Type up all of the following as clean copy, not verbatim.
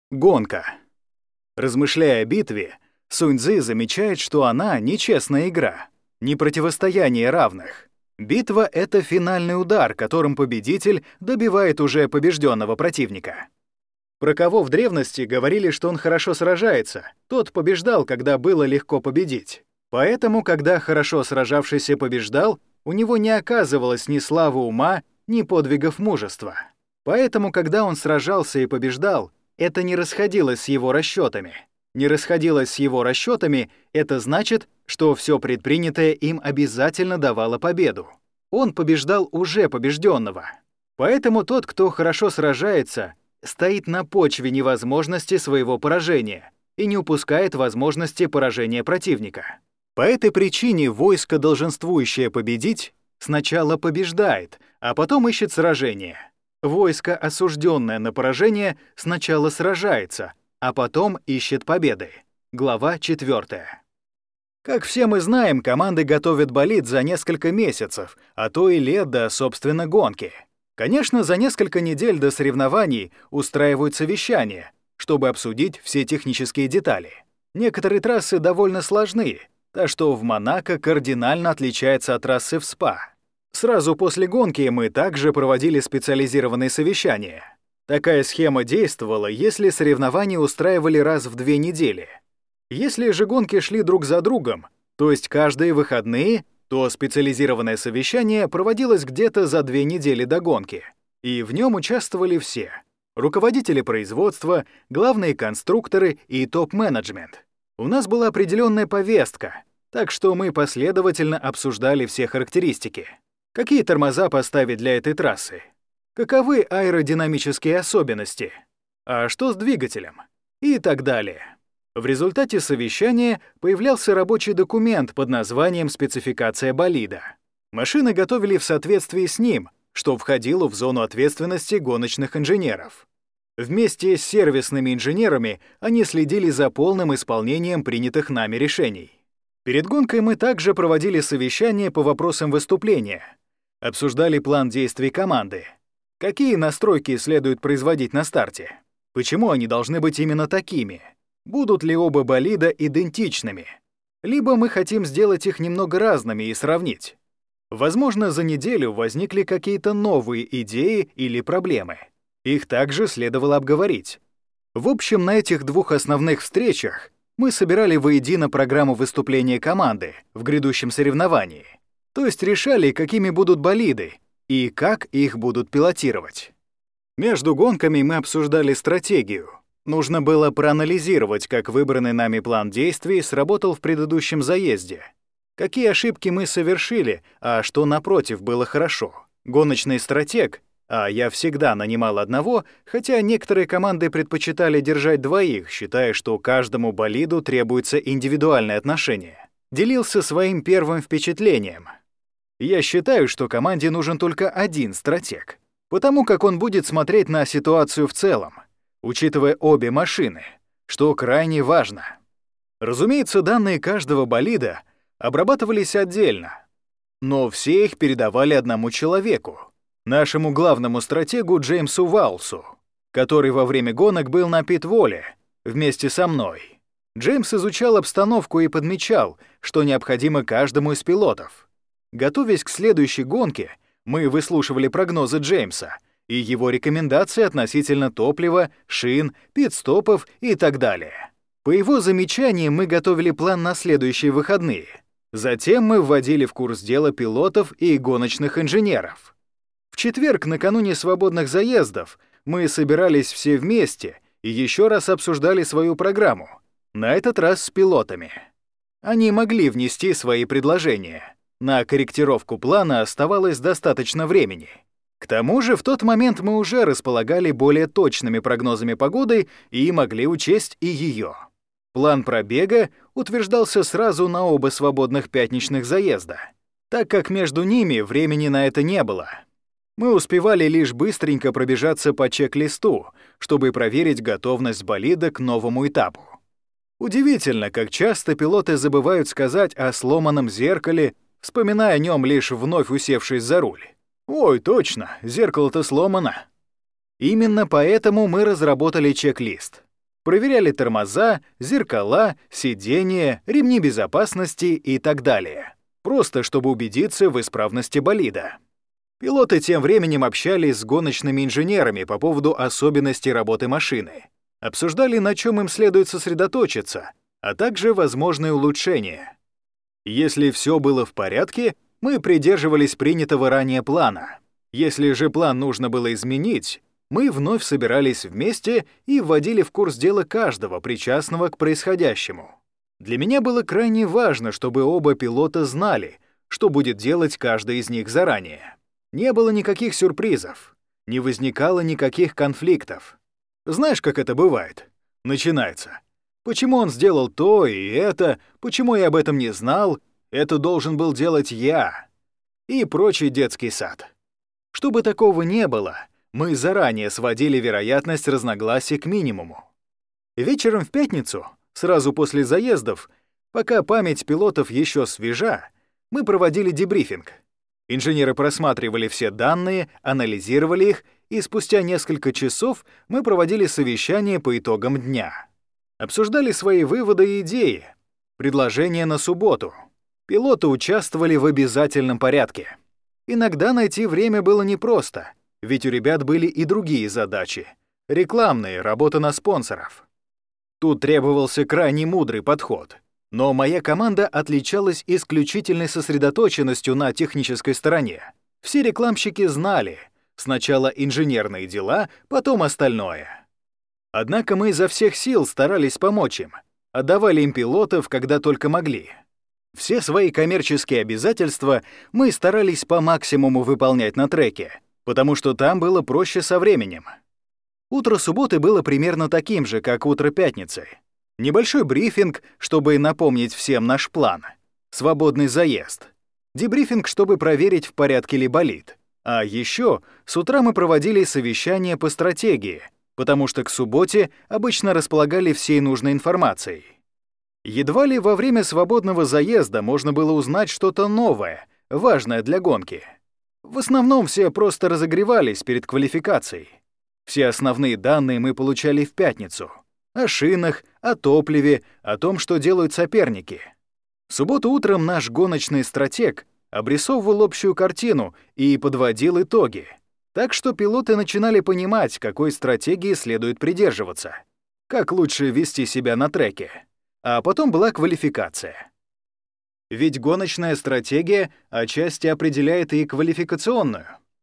Гонка. Размышляя о битве, Сунь-Цзы замечает, что она нечестная игра, не противостояние равных. Битва — это финальный удар, которым победитель добивает уже побежденного противника. Про кого в древности говорили, что он хорошо сражается, тот побеждал, когда было легко победить. Поэтому, когда хорошо сражавшийся побеждал, у него не оказывалось ни славы ума, ни подвигов мужества. Поэтому, когда он сражался и побеждал, это не расходилось с его расчетами. Не расходилось с его расчетами — это значит, что все предпринятое им обязательно давало победу. Он побеждал уже побежденного. Поэтому тот, кто хорошо сражается, стоит на почве невозможности своего поражения и не упускает возможности поражения противника. По этой причине войско, долженствующее победить, сначала побеждает, а потом ищет сражение. Войско, осужденное на поражение, сначала сражается, а потом ищет победы. Глава 4. Как все мы знаем, команды готовят болид за несколько месяцев, а то и лет до, собственно, гонки. Конечно, за несколько недель до соревнований устраивают совещания, чтобы обсудить все технические детали. Некоторые трассы довольно сложны, так что в Монако кардинально отличается от трассы в СПА. Сразу после гонки мы также проводили специализированные совещания. Такая схема действовала, если соревнования устраивали раз в 2 недели. Если же гонки шли друг за другом, то есть каждые выходные, то специализированное совещание проводилось где-то за 2 недели до гонки, и в нем участвовали все — руководители производства, главные конструкторы и топ-менеджмент. У нас была определенная повестка, так что мы последовательно обсуждали все характеристики. Какие тормоза поставить для этой трассы? Каковы аэродинамические особенности? А что с двигателем? И так далее. В результате совещания появлялся рабочий документ под названием «Спецификация болида». Машины готовили в соответствии с ним, что входило в зону ответственности гоночных инженеров. Вместе с сервисными инженерами они следили за полным исполнением принятых нами решений. Перед гонкой мы также проводили совещания по вопросам выступления, обсуждали план действий команды, какие настройки следует производить на старте, почему они должны быть именно такими, будут ли оба болида идентичными, либо мы хотим сделать их немного разными и сравнить. Возможно, за неделю возникли какие-то новые идеи или проблемы. Их также следовало обговорить. В общем, на этих 2 основных встречах мы собирали воедино программу выступления команды в грядущем соревновании, то есть решали, какими будут болиды и как их будут пилотировать. Между гонками мы обсуждали стратегию. Нужно было проанализировать, как выбранный нами план действий сработал в предыдущем заезде, какие ошибки мы совершили, а что, напротив, было хорошо. Гоночный стратег, а я всегда нанимал одного, хотя некоторые команды предпочитали держать 2, считая, что каждому болиду требуется индивидуальное отношение, делился своим первым впечатлением. Я считаю, что команде нужен только 1 стратег, потому как он будет смотреть на ситуацию в целом, учитывая обе машины, что крайне важно. Разумеется, данные каждого болида обрабатывались отдельно, но все их передавали одному человеку, нашему главному стратегу Джеймсу Валсу, который во время гонок был на пит-воле вместе со мной. Джеймс изучал обстановку и подмечал, что необходимо каждому из пилотов. Готовясь к следующей гонке, мы выслушивали прогнозы Джеймса и его рекомендации относительно топлива, шин, пит-стопов и так далее. По его замечаниям мы готовили план на следующие выходные. Затем мы вводили в курс дела пилотов и гоночных инженеров. В четверг, накануне свободных заездов, мы собирались все вместе и еще раз обсуждали свою программу, на этот раз с пилотами. Они могли внести свои предложения. На корректировку плана оставалось достаточно времени. К тому же в тот момент мы уже располагали более точными прогнозами погоды и могли учесть и ее. План пробега утверждался сразу на оба свободных пятничных заезда, так как между ними времени на это не было. Мы успевали лишь быстренько пробежаться по чек-листу, чтобы проверить готовность болида к новому этапу. Удивительно, как часто пилоты забывают сказать о сломанном зеркале, вспоминая о нем лишь вновь усевшись за руль. «Ой, точно, зеркало-то сломано». Именно поэтому мы разработали чек-лист. Проверяли тормоза, зеркала, сиденья, ремни безопасности и так далее. Просто чтобы убедиться в исправности болида. Пилоты тем временем общались с гоночными инженерами по поводу особенностей работы машины. Обсуждали, на чем им следует сосредоточиться, а также возможные улучшения. Если все было в порядке, мы придерживались принятого ранее плана. Если же план нужно было изменить, мы вновь собирались вместе и вводили в курс дела каждого, причастного к происходящему. Для меня было крайне важно, чтобы оба пилота знали, что будет делать каждый из них заранее. Не было никаких сюрпризов, не возникало никаких конфликтов. Знаешь, как это бывает? Начинается. Почему он сделал то и это? Почему я об этом не знал? Это должен был делать я. И прочий детский сад. Чтобы такого не было, мы заранее сводили вероятность разногласий к минимуму. Вечером в пятницу, сразу после заездов, пока память пилотов еще свежа, мы проводили дебрифинг. Инженеры просматривали все данные, анализировали их, и спустя несколько часов мы проводили совещание по итогам дня. Обсуждали свои выводы и идеи, предложения на субботу. Пилоты участвовали в обязательном порядке. Иногда найти время было непросто, ведь у ребят были и другие задачи — рекламные, работа на спонсоров. Тут требовался крайне мудрый подход. Но моя команда отличалась исключительной сосредоточенностью на технической стороне. Все рекламщики знали — сначала инженерные дела, потом остальное. Однако мы изо всех сил старались помочь им, отдавали им пилотов, когда только могли. Все свои коммерческие обязательства мы старались по максимуму выполнять на треке, потому что там было проще со временем. Утро субботы было примерно таким же, как утро пятницы. Небольшой брифинг, чтобы напомнить всем наш план. Свободный заезд. Дебрифинг, чтобы проверить, в порядке ли болид. А еще с утра мы проводили совещание по стратегии, потому что к субботе обычно располагали всей нужной информацией. Едва ли во время свободного заезда можно было узнать что-то новое, важное для гонки. В основном все просто разогревались перед квалификацией. Все основные данные мы получали в пятницу. О шинах, о топливе, о том, что делают соперники. В субботу утром наш гоночный стратег обрисовывал общую картину и подводил итоги. Так что пилоты начинали понимать, какой стратегии следует придерживаться, как лучше вести себя на треке. А потом была квалификация. Ведь гоночная стратегия отчасти определяет и квалификационную.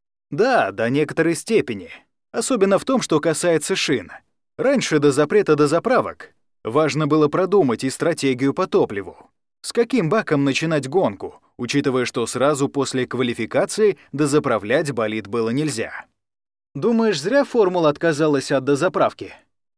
Да, до некоторой степени. Особенно в том, что касается шин. Раньше до запрета дозаправок важно было продумать и стратегию по топливу. С каким баком начинать гонку, учитывая, что сразу после квалификации дозаправлять болид было нельзя. Думаешь, зря формула отказалась от дозаправки?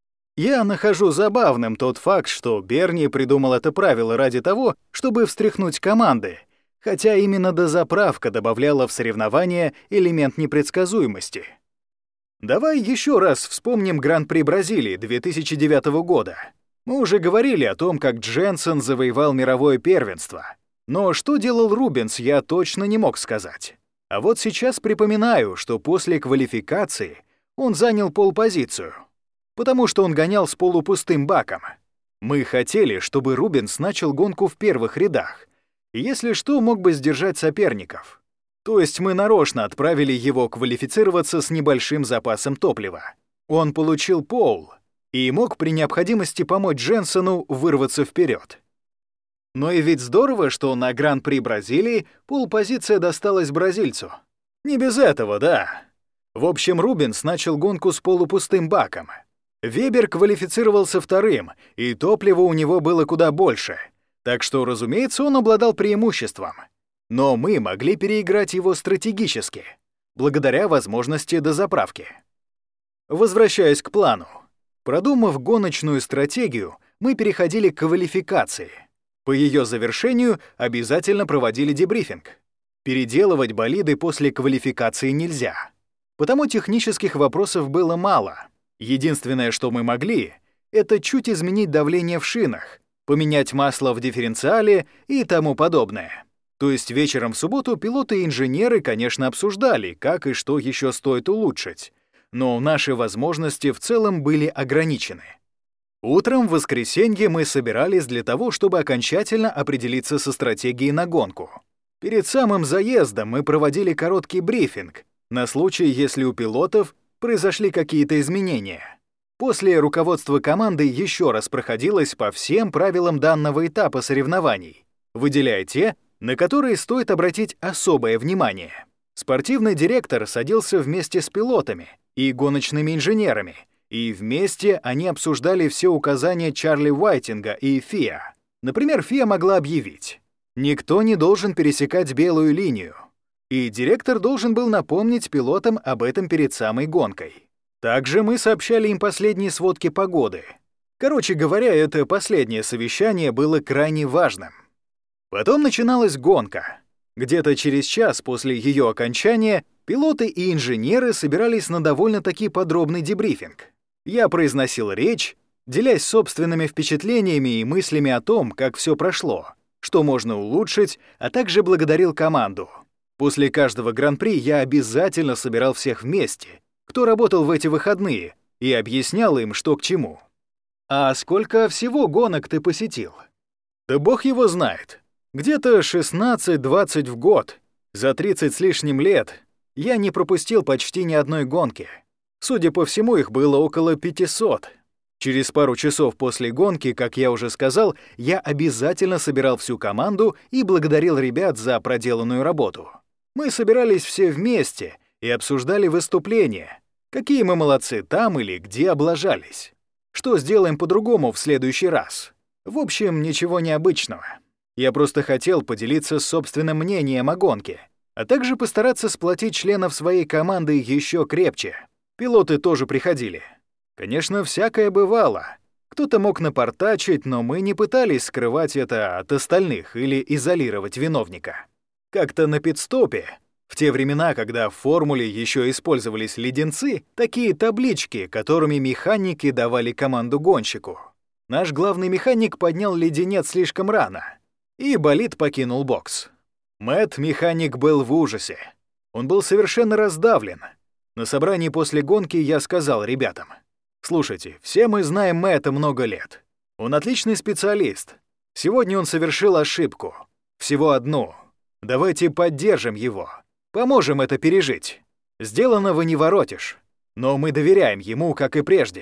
Я нахожу забавным тот факт, что Берни придумал это правило ради того, чтобы встряхнуть команды, хотя именно дозаправка добавляла в соревнования элемент непредсказуемости. Давай еще раз вспомним Гран-при Бразилии 2009 года. Мы уже говорили о том, как Дженсен завоевал мировое первенство. Но что делал Рубенс, я точно не мог сказать. А вот сейчас припоминаю, что после квалификации он занял полпозицию, потому что он гонял с полупустым баком. Мы хотели, чтобы Рубенс начал гонку в первых рядах, и если что, мог бы сдержать соперников. То есть мы нарочно отправили его квалифицироваться с небольшим запасом топлива. Он получил пол и мог при необходимости помочь Дженсену вырваться вперед. Но и ведь здорово, что на Гран-при Бразилии полпозиция досталась бразильцу. Не без этого, да. В общем, Рубенс начал гонку с полупустым баком. Вебер квалифицировался вторым, и топлива у него было куда больше. Так что, разумеется, он обладал преимуществом. Но мы могли переиграть его стратегически, благодаря возможности дозаправки. Возвращаясь к плану. Продумав гоночную стратегию, мы переходили к квалификации. По ее завершению обязательно проводили дебрифинг. Переделывать болиды после квалификации нельзя. Потому технических вопросов было мало. Единственное, что мы могли, это чуть изменить давление в шинах, поменять масло в дифференциале и тому подобное. То есть вечером в субботу пилоты и инженеры, конечно, обсуждали, как и что еще стоит улучшить, но наши возможности в целом были ограничены. Утром в воскресенье мы собирались для того, чтобы окончательно определиться со стратегией на гонку. Перед самым заездом мы проводили короткий брифинг на случай, если у пилотов произошли какие-то изменения. После руководство команды еще раз проходилось по всем правилам данного этапа соревнований, выделяя те, на которые стоит обратить особое внимание. Спортивный директор садился вместе с пилотами и гоночными инженерами, и вместе они обсуждали все указания Чарли Уайтинга и ФИА. Например, ФИА могла объявить: никто не должен пересекать белую линию, и директор должен был напомнить пилотам об этом перед самой гонкой. Также мы сообщали им последние сводки погоды. Короче говоря, это последнее совещание было крайне важным. Потом начиналась гонка. Где-то через час после ее окончания пилоты и инженеры собирались на довольно-таки подробный дебрифинг. Я произносил речь, делясь собственными впечатлениями и мыслями о том, как все прошло, что можно улучшить, а также благодарил команду. После каждого гран-при я обязательно собирал всех вместе, кто работал в эти выходные, и объяснял им, что к чему. «А сколько всего гонок ты посетил?» «Да бог его знает. Где-то 16-20 в год. За 30 с лишним лет я не пропустил почти ни одной гонки. Судя по всему, их было около 500. Через пару часов после гонки, как я уже сказал, я обязательно собирал всю команду и благодарил ребят за проделанную работу. Мы собирались все вместе и обсуждали выступления, какие мы молодцы там или где облажались. Что сделаем по-другому в следующий раз? В общем, ничего необычного. Я просто хотел поделиться собственным мнением о гонке, а также постараться сплотить членов своей команды еще крепче. Пилоты тоже приходили. Конечно, всякое бывало. Кто-то мог напортачить, но мы не пытались скрывать это от остальных или изолировать виновника. Как-то на пит-стопе, в те времена, когда в формуле еще использовались леденцы, такие таблички, которыми механики давали команду гонщику. Наш главный механик поднял леденец слишком рано, и болид покинул бокс. Мэтт, механик, был в ужасе. Он был совершенно раздавлен. На собрании после гонки я сказал ребятам: «Слушайте, все мы знаем Мэтта много лет. Он отличный специалист. Сегодня он совершил ошибку. Всего одну. Давайте поддержим его. Поможем это пережить. Сделанного не воротишь. Но мы доверяем ему, как и прежде.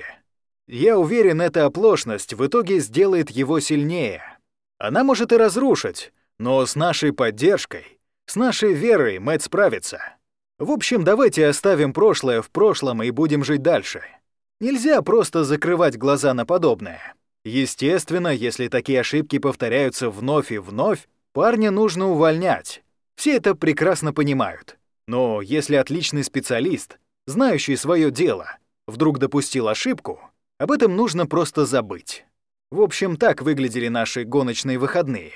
Я уверен, эта оплошность в итоге сделает его сильнее. Она может и разрушить, но с нашей поддержкой, с нашей верой Мэтт справится. В общем, давайте оставим прошлое в прошлом и будем жить дальше. Нельзя просто закрывать глаза на подобное. Естественно, если такие ошибки повторяются вновь и вновь, парня нужно увольнять. Все это прекрасно понимают. Но если отличный специалист, знающий свое дело, вдруг допустил ошибку, об этом нужно просто забыть. В общем, так выглядели наши гоночные выходные.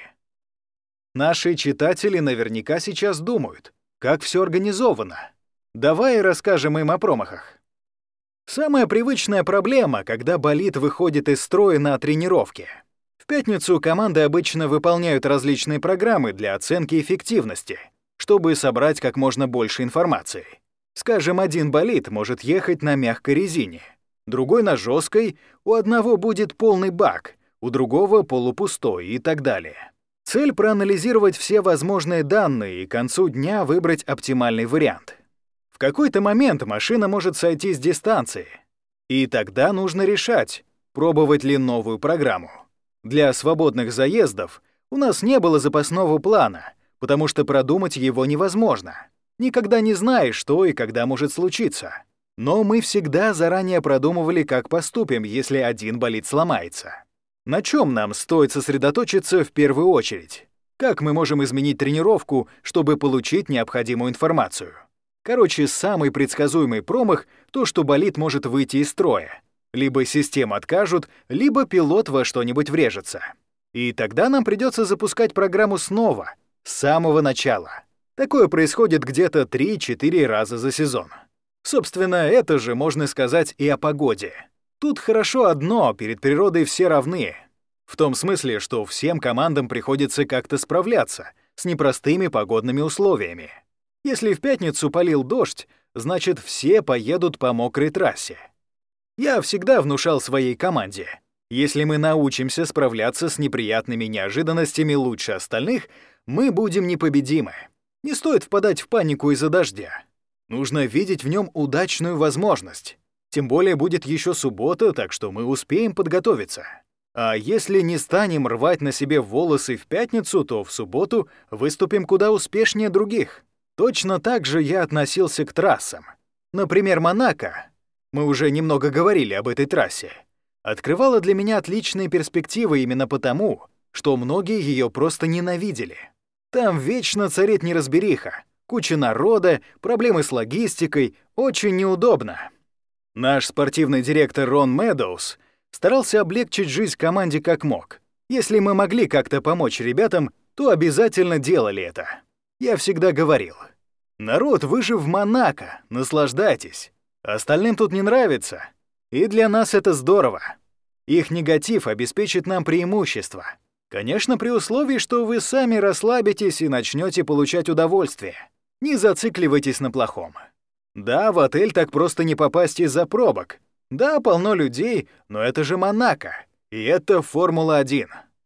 Наши читатели наверняка сейчас думают, как все организовано. Давай расскажем им о промахах. Самая привычная проблема, когда болид выходит из строя на тренировке. В пятницу команды обычно выполняют различные программы для оценки эффективности, чтобы собрать как можно больше информации. Скажем, один болид может ехать на мягкой резине, другой на жесткой, у одного будет полный бак, у другого полупустой и так далее. Цель — проанализировать все возможные данные и к концу дня выбрать оптимальный вариант. В какой-то момент машина может сойти с дистанции, и тогда нужно решать, пробовать ли новую программу. Для свободных заездов у нас не было запасного плана, потому что продумать его невозможно. Никогда не знаешь, что и когда может случиться. Но мы всегда заранее продумывали, как поступим, если один болид сломается. На чем нам стоит сосредоточиться в первую очередь? Как мы можем изменить тренировку, чтобы получить необходимую информацию? Короче, самый предсказуемый промах — то, что болид может выйти из строя. Либо систему откажут, либо пилот во что-нибудь врежется. И тогда нам придется запускать программу снова, с самого начала. Такое происходит где-то 3-4 раза за сезон. Собственно, это же можно сказать и о погоде. Тут хорошо одно: перед природой все равны. В том смысле, что всем командам приходится как-то справляться с непростыми погодными условиями. Если в пятницу полил дождь, значит, все поедут по мокрой трассе. Я всегда внушал своей команде: Если мы научимся справляться с неприятными неожиданностями лучше остальных, мы будем непобедимы. Не стоит впадать в панику из-за дождя. Нужно видеть в нем удачную возможность. Тем более будет еще суббота, так что мы успеем подготовиться. А если не станем рвать на себе волосы в пятницу, то в субботу выступим куда успешнее других. Точно так же я относился к трассам. Например, Монако, мы уже немного говорили об этой трассе, открывала для меня отличные перспективы именно потому, что многие ее просто ненавидели. Там вечно царит неразбериха, куча народа, проблемы с логистикой, очень неудобно. Наш спортивный директор Рон Медоуз старался облегчить жизнь команде как мог. Если мы могли как-то помочь ребятам, то обязательно делали это. Я всегда говорил: народ, вы же в Монако, наслаждайтесь. Остальным тут не нравится. И для нас это здорово. Их негатив обеспечит нам преимущество. Конечно, при условии, что вы сами расслабитесь и начнете получать удовольствие. Не зацикливайтесь на плохом. Да, в отель так просто не попасть из-за пробок. Да, полно людей, но это же Монако. И это Формула-1.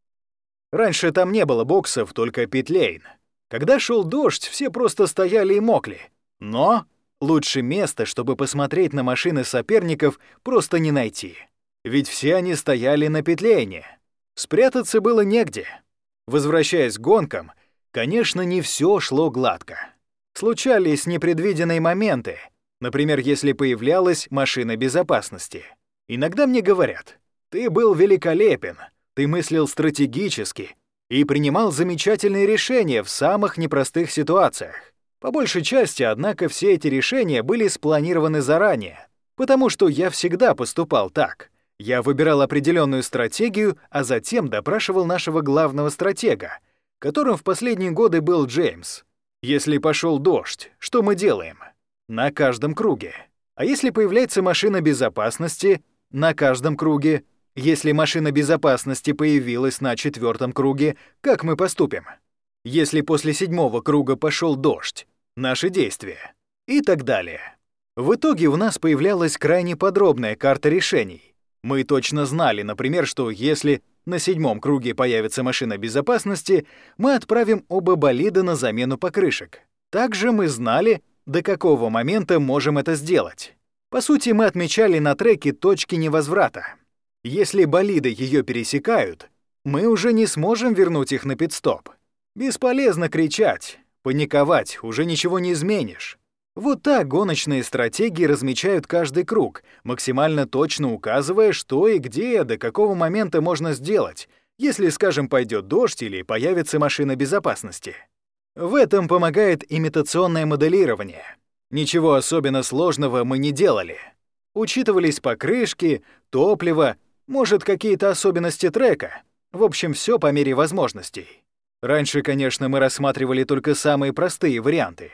Раньше там не было боксов, только питлейн. Когда шел дождь, все просто стояли и мокли. Но лучше места, чтобы посмотреть на машины соперников, просто не найти. Ведь все они стояли на питлейне. Спрятаться было негде. Возвращаясь к гонкам, конечно, не все шло гладко. Случались непредвиденные моменты, например, если появлялась машина безопасности. Иногда мне говорят: «Ты был великолепен, ты мыслил стратегически и принимал замечательные решения в самых непростых ситуациях». По большей части, однако, все эти решения были спланированы заранее, потому что я всегда поступал так. Я выбирал определенную стратегию, а затем допрашивал нашего главного стратега, которым в последние годы был Джеймс. Если пошел дождь, что мы делаем? На каждом круге. А если появляется машина безопасности? На каждом круге. Если машина безопасности появилась на 4-м круге, как мы поступим? Если после 7-го круга пошел дождь? Наши действия. И так далее. В итоге у нас появлялась крайне подробная карта решений. Мы точно знали, например, что если на 7-м круге появится машина безопасности, мы отправим оба болида на замену покрышек. Также мы знали, до какого момента можем это сделать. По сути, мы отмечали на треке точки невозврата. Если болиды ее пересекают, мы уже не сможем вернуть их на пит-стоп. Бесполезно кричать, паниковать, уже ничего не изменишь. Вот так гоночные стратегии размечают каждый круг, максимально точно указывая, что и где, до какого момента можно сделать, если, скажем, пойдет дождь или появится машина безопасности. В этом помогает имитационное моделирование. Ничего особенно сложного мы не делали. Учитывались покрышки, топливо, может, какие-то особенности трека. В общем, все по мере возможностей. Раньше, конечно, мы рассматривали только самые простые варианты.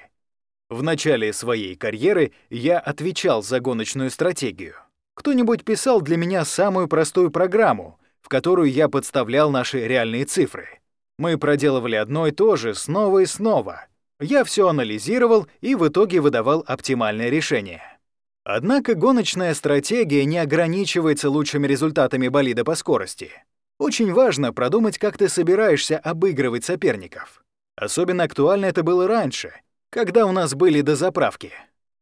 В начале своей карьеры я отвечал за гоночную стратегию. Кто-нибудь писал для меня самую простую программу, в которую я подставлял наши реальные цифры. Мы проделывали одно и то же снова и снова. Я все анализировал и в итоге выдавал оптимальное решение. Однако гоночная стратегия не ограничивается лучшими результатами болида по скорости. Очень важно продумать, как ты собираешься обыгрывать соперников. Особенно актуально это было раньше, когда у нас были дозаправки.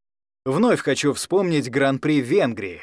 Вновь хочу вспомнить Гран-при Венгрии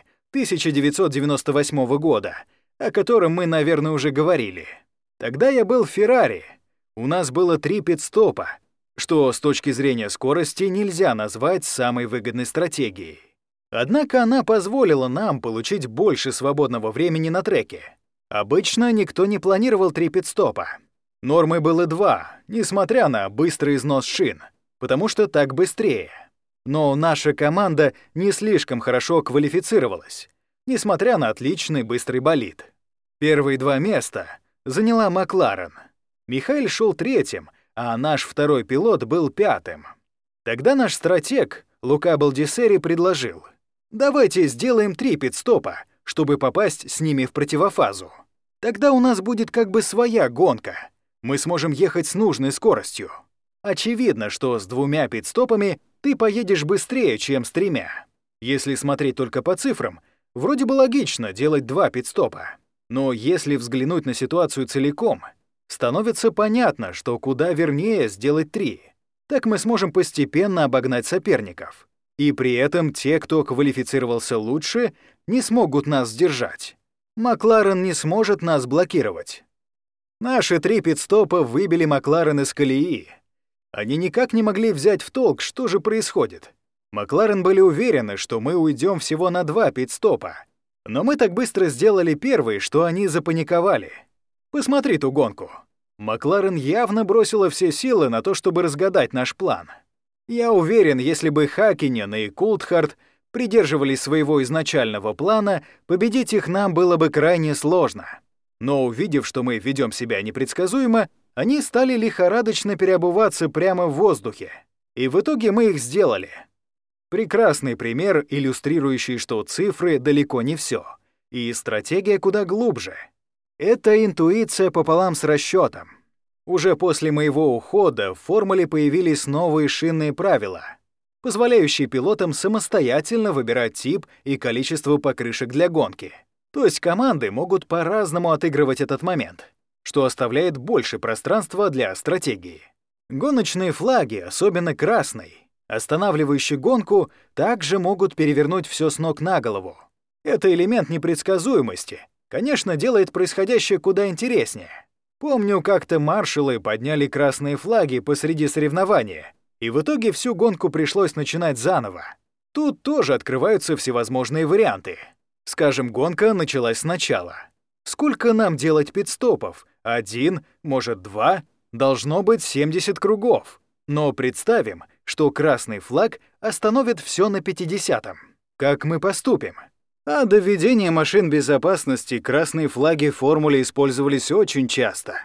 1998 года, о котором мы, наверное, уже говорили. Тогда я был в Феррари. У нас было 3 пит-стопа, что с точки зрения скорости нельзя назвать самой выгодной стратегией. Однако она позволила нам получить больше свободного времени на треке. Обычно никто не планировал 3 пит-стопа. Нормой было 2, несмотря на быстрый износ шин, потому что так быстрее. Но наша команда не слишком хорошо квалифицировалась, несмотря на отличный быстрый болид. Первые 2 места заняла Макларен. Михаэль шел 3-м, а наш второй пилот был 5-м. Тогда наш стратег Лука Балдисери предложил: давайте сделаем 3 пит-стопа, чтобы попасть с ними в противофазу. Тогда у нас будет как бы своя гонка. Мы сможем ехать с нужной скоростью. Очевидно, что с 2 пит-стопами ты поедешь быстрее, чем с 3. Если смотреть только по цифрам, вроде бы логично делать 2 пит-стопа. Но если взглянуть на ситуацию целиком, становится понятно, что куда вернее сделать 3. Так мы сможем постепенно обогнать соперников. И при этом те, кто квалифицировался лучше, не смогут нас сдержать. Макларен не сможет нас блокировать. Наши 3 пит-стопа выбили Макларен из колеи. Они никак не могли взять в толк, что же происходит. Макларен были уверены, что мы уйдем всего на 2 пит-стопа. Но мы так быстро сделали первый, что они запаниковали. Посмотри ту гонку. Макларен явно бросила все силы на то, чтобы разгадать наш план. Я уверен, если бы Хакинен и Култхарт придерживались своего изначального плана, победить их нам было бы крайне сложно. Но увидев, что мы ведем себя непредсказуемо, они стали лихорадочно переобуваться прямо в воздухе. И в итоге мы их сделали. Прекрасный пример, иллюстрирующий, что цифры далеко не все, и стратегия куда глубже. Это интуиция пополам с расчетом. Уже после моего ухода в формуле появились новые шинные правила, позволяющие пилотам самостоятельно выбирать тип и количество покрышек для гонки. То есть команды могут по-разному отыгрывать этот момент, что оставляет больше пространства для стратегии. Гоночные флаги, особенно красный, останавливающий гонку, также могут перевернуть все с ног на голову. Это элемент непредсказуемости, конечно, делает происходящее куда интереснее. Помню, как-то маршалы подняли красные флаги посреди соревнования, и в итоге всю гонку пришлось начинать заново. Тут тоже открываются всевозможные варианты. Скажем, гонка началась сначала. Сколько нам делать пит-стопов? 1, может 2? Должно быть 70 кругов. Но представим, что красный флаг остановит все на 50-м. Как мы поступим? А до введения машин безопасности красные флаги в формуле использовались очень часто.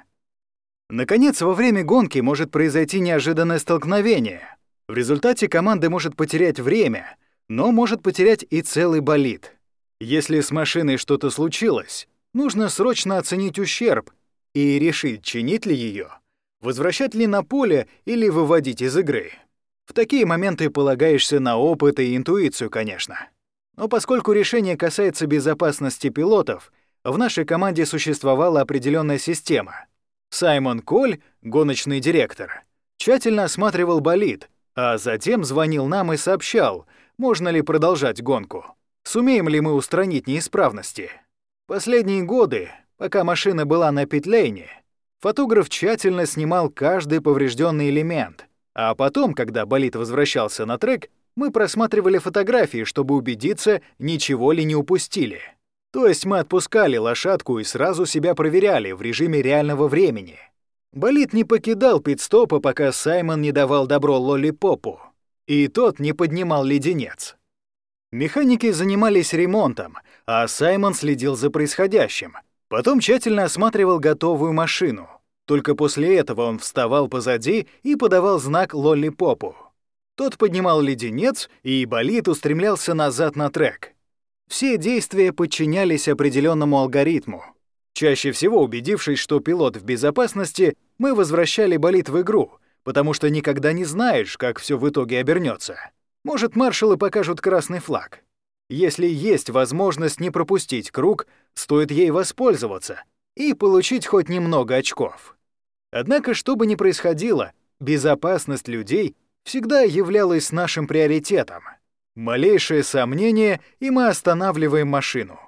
Наконец, во время гонки может произойти неожиданное столкновение. В результате команда может потерять время, но может потерять и целый болид. Если с машиной что-то случилось, нужно срочно оценить ущерб и решить, чинить ли ее, возвращать ли на поле или выводить из игры. В такие моменты полагаешься на опыт и интуицию, конечно. Но поскольку решение касается безопасности пилотов, в нашей команде существовала определенная система. Саймон Коль, гоночный директор, тщательно осматривал болид, а затем звонил нам и сообщал, можно ли продолжать гонку, сумеем ли мы устранить неисправности. Последние годы, пока машина была на питлейне, фотограф тщательно снимал каждый поврежденный элемент, а потом, когда болид возвращался на трек, мы просматривали фотографии, чтобы убедиться, ничего ли не упустили. То есть мы отпускали лошадку и сразу себя проверяли в режиме реального времени. Болид не покидал пит-стопа, пока Саймон не давал добро Лоллипопу, и тот не поднимал леденец. Механики занимались ремонтом, а Саймон следил за происходящим. Потом тщательно осматривал готовую машину. Только после этого он вставал позади и подавал знак Лоллипопу. Тот поднимал леденец, и болид устремлялся назад на трек. Все действия подчинялись определенному алгоритму. Чаще всего, убедившись, что пилот в безопасности, мы возвращали болид в игру, потому что никогда не знаешь, как все в итоге обернется. Может, маршалы покажут красный флаг. Если есть возможность не пропустить круг, стоит ей воспользоваться и получить хоть немного очков. Однако, что бы ни происходило, безопасность людей всегда являлась нашим приоритетом. Малейшее сомнение, и мы останавливаем машину.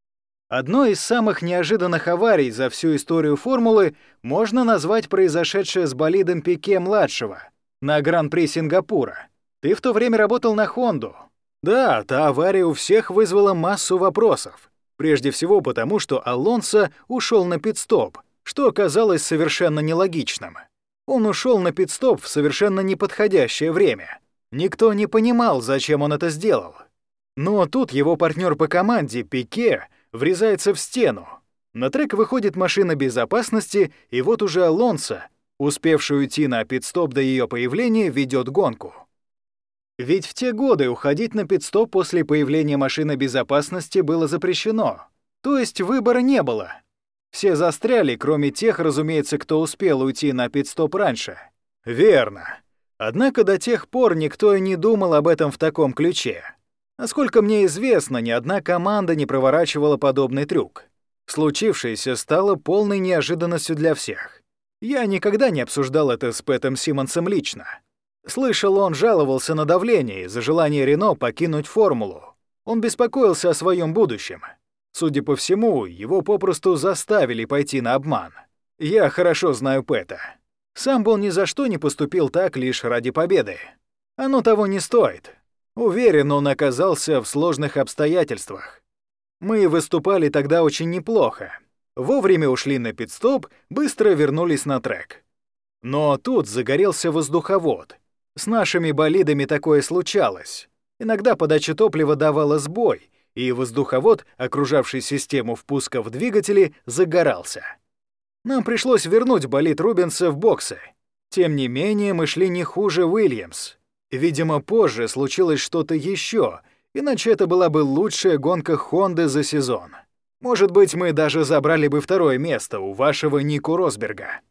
Одной из самых неожиданных аварий за всю историю формулы можно назвать произошедшее с болидом Пике-младшего на Гран-при Сингапура. Ты в то время работал на Хонду. Да, та авария у всех вызвала массу вопросов. Прежде всего потому, что Алонсо ушел на пит-стоп, что оказалось совершенно нелогичным. Он ушел на пит-стоп в совершенно неподходящее время. Никто не понимал, зачем он это сделал. Но тут его партнер по команде, Пике, врезается в стену. На трек выходит машина безопасности, и вот уже Алонсо, успевший уйти на пит-стоп до ее появления, ведет гонку. Ведь в те годы уходить на пит-стоп после появления машины безопасности было запрещено. То есть выбора не было. Все застряли, кроме тех, разумеется, кто успел уйти на пит-стоп раньше. Верно. Однако до тех пор никто и не думал об этом в таком ключе. Насколько мне известно, ни одна команда не проворачивала подобный трюк. Случившееся стало полной неожиданностью для всех. Я никогда не обсуждал это с Пэтом Симмонсом лично. Слышал, он жаловался на давление из-за желания Рено покинуть формулу. Он беспокоился о своем будущем. Судя по всему, его попросту заставили пойти на обман. Я хорошо знаю Пэта. Сам бы он ни за что не поступил так лишь ради победы. Оно того не стоит. Уверен, он оказался в сложных обстоятельствах. Мы выступали тогда очень неплохо. Вовремя ушли на пит-стоп, быстро вернулись на трек. Но тут загорелся воздуховод. С нашими болидами такое случалось. Иногда подача топлива давала сбой, и воздуховод, окружавший систему впуска в двигатели, загорался. Нам пришлось вернуть болид Рубенса в боксы. Тем не менее, мы шли не хуже Уильямс. Видимо, позже случилось что-то еще, иначе это была бы лучшая гонка Хонды за сезон. Может быть, мы даже забрали бы второе место у вашего Нико Росберга.